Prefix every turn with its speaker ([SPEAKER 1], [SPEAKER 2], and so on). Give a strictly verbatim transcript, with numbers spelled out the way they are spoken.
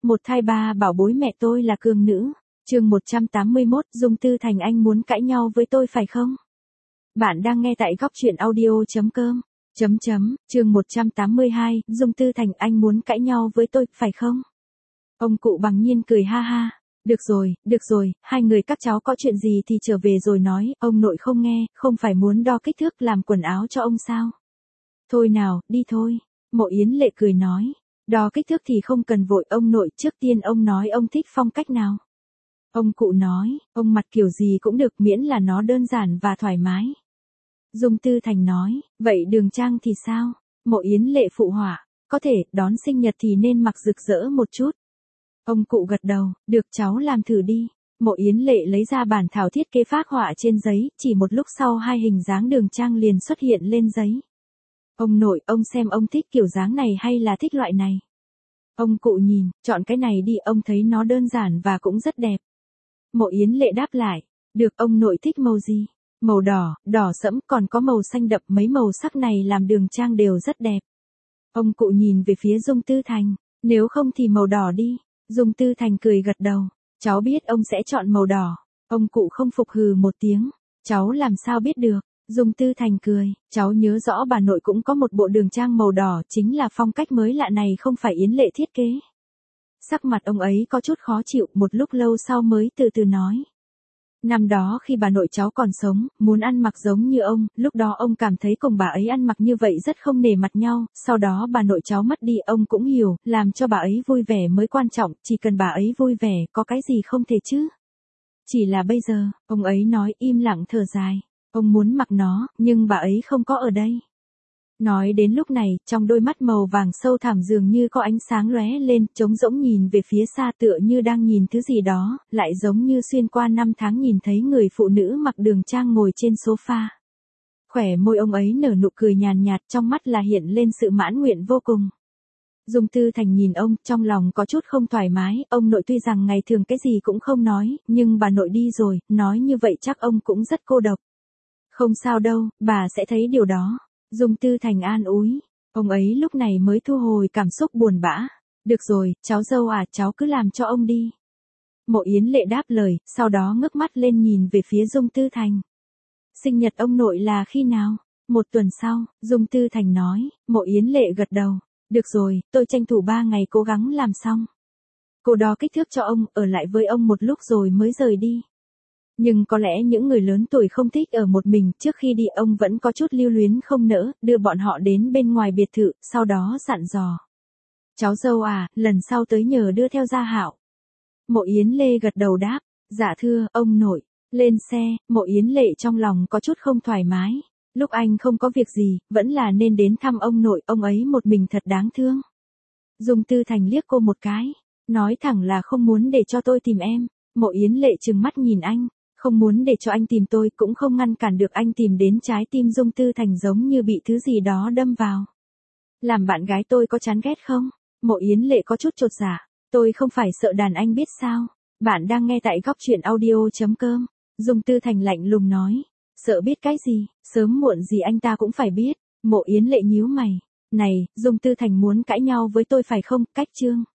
[SPEAKER 1] Một thai ba bảo bối mẹ tôi là cường nữ. Chương một trăm tám mươi mốt, Dung Tư Thành anh muốn cãi nhau với tôi phải không? Bạn đang nghe tại góc truyện audio.com. Chấm chấm, chương một trăm tám mươi hai, Dung Tư Thành anh muốn cãi nhau với tôi, phải không? Ông cụ Bằng Nhiên cười ha ha. Được rồi, được rồi, hai người các cháu có chuyện gì thì trở về rồi nói, ông nội không nghe, không phải muốn đo kích thước làm quần áo cho ông sao? Thôi nào, đi thôi. Mộ Yến Lệ cười nói. Đo kích thước thì không cần vội ông nội, trước tiên ông nói ông thích phong cách nào. Ông cụ nói, ông mặc kiểu gì cũng được miễn là nó đơn giản và thoải mái. Dung Tư Thành nói, vậy Đường Trang thì sao? Mộ Yến Lệ phụ họa, có thể, đón sinh nhật thì nên mặc rực rỡ một chút. Ông cụ gật đầu, được cháu làm thử đi. Mộ Yến Lệ lấy ra bản thảo thiết kế phác họa trên giấy, chỉ một lúc sau hai hình dáng Đường Trang liền xuất hiện lên giấy. Ông nội, ông xem ông thích kiểu dáng này hay là thích loại này? Ông cụ nhìn, chọn cái này đi, ông thấy nó đơn giản và cũng rất đẹp. Mộ Yến Lệ đáp lại, được, ông nội thích màu gì? Màu đỏ, đỏ sẫm, còn có màu xanh đậm, mấy màu sắc này làm Đường Trang đều rất đẹp. Ông cụ nhìn về phía Dung Tư Thành, nếu không thì màu đỏ đi. Dung Tư Thành cười gật đầu, cháu biết ông sẽ chọn màu đỏ. Ông cụ không phục hừ một tiếng, cháu làm sao biết được? Dung Tư Thành cười, cháu nhớ rõ bà nội cũng có một bộ đường trang màu đỏ, chính là phong cách mới lạ này không phải Yến Lệ thiết kế. Sắc mặt ông ấy có chút khó chịu, một lúc lâu sau mới từ từ nói. Năm đó khi bà nội cháu còn sống, muốn ăn mặc giống như ông, lúc đó ông cảm thấy cùng bà ấy ăn mặc như vậy rất không nể mặt nhau, sau đó bà nội cháu mất đi, ông cũng hiểu, làm cho bà ấy vui vẻ mới quan trọng, chỉ cần bà ấy vui vẻ, có cái gì không thể chứ. Chỉ là bây giờ, ông ấy nói im lặng thở dài. Ông muốn mặc nó, nhưng bà ấy không có ở đây. Nói đến lúc này, trong đôi mắt màu vàng sâu thẳm dường như có ánh sáng lóe lên, trống rỗng nhìn về phía xa tựa như đang nhìn thứ gì đó, lại giống như xuyên qua năm tháng nhìn thấy người phụ nữ mặc đường trang ngồi trên sofa. Khỏe môi ông ấy nở nụ cười nhàn nhạt, trong mắt là hiện lên sự mãn nguyện vô cùng. Dung Tư Thành nhìn ông, trong lòng có chút không thoải mái, ông nội tuy rằng ngày thường cái gì cũng không nói, nhưng bà nội đi rồi, nói như vậy chắc ông cũng rất cô độc. Không sao đâu, bà sẽ thấy điều đó. Dung Tư Thành an ủi. Ông ấy lúc này mới thu hồi cảm xúc buồn bã. Được rồi, cháu dâu à, cháu cứ làm cho ông đi. Mộ Yến Lệ đáp lời, sau đó ngước mắt lên nhìn về phía Dung Tư Thành. Sinh nhật ông nội là khi nào? Một tuần sau, Dung Tư Thành nói. Mộ Yến Lệ gật đầu. Được rồi, tôi tranh thủ ba ngày cố gắng làm xong. Cô đo kích thước cho ông, ở lại với ông một lúc rồi mới rời đi. Nhưng có lẽ những người lớn tuổi không thích ở một mình, trước khi đi ông vẫn có chút lưu luyến không nỡ, đưa bọn họ đến bên ngoài biệt thự, sau đó dặn dò. Cháu dâu à, lần sau tới nhờ đưa theo Gia Hạo. Mộ Yến Lê gật đầu đáp, dạ thưa, ông nội. Lên xe, Mộ Yến Lệ trong lòng có chút không thoải mái. Lúc anh không có việc gì, vẫn là nên đến thăm ông nội, ông ấy một mình thật đáng thương. Dung Tư Thành liếc cô một cái, nói thẳng là không muốn để cho tôi tìm em. Mộ Yến Lệ trừng mắt nhìn anh. Không muốn để cho anh tìm tôi, cũng không ngăn cản được anh tìm đến trái tim Dung Tư Thành giống như bị thứ gì đó đâm vào. Làm bạn gái tôi có chán ghét không? Mộ Yến Lệ có chút chột dạ. Tôi không phải sợ đàn anh biết sao? Bạn đang nghe tại góc truyện audio.com. Dung Tư Thành lạnh lùng nói. Sợ biết cái gì, sớm muộn gì anh ta cũng phải biết. Mộ Yến Lệ nhíu mày. Này, Dung Tư Thành muốn cãi nhau với tôi phải không? Cách chương.